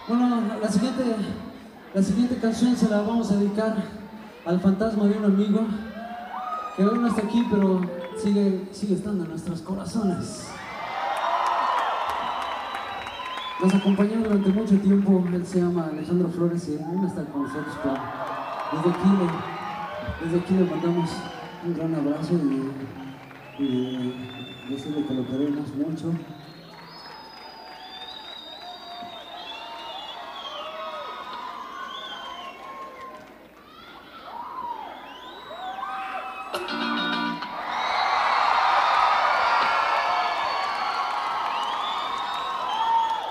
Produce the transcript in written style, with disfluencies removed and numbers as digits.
Bueno, la siguiente canción se la vamos a dedicar al fantasma de un amigo que hoy no está aquí, pero sigue estando en nuestros corazones. Nos acompañó durante mucho tiempo. Él se llama Alejandro Flores y él no está con nosotros, pero desde aquí le mandamos un gran abrazo y decirle que lo queremos mucho.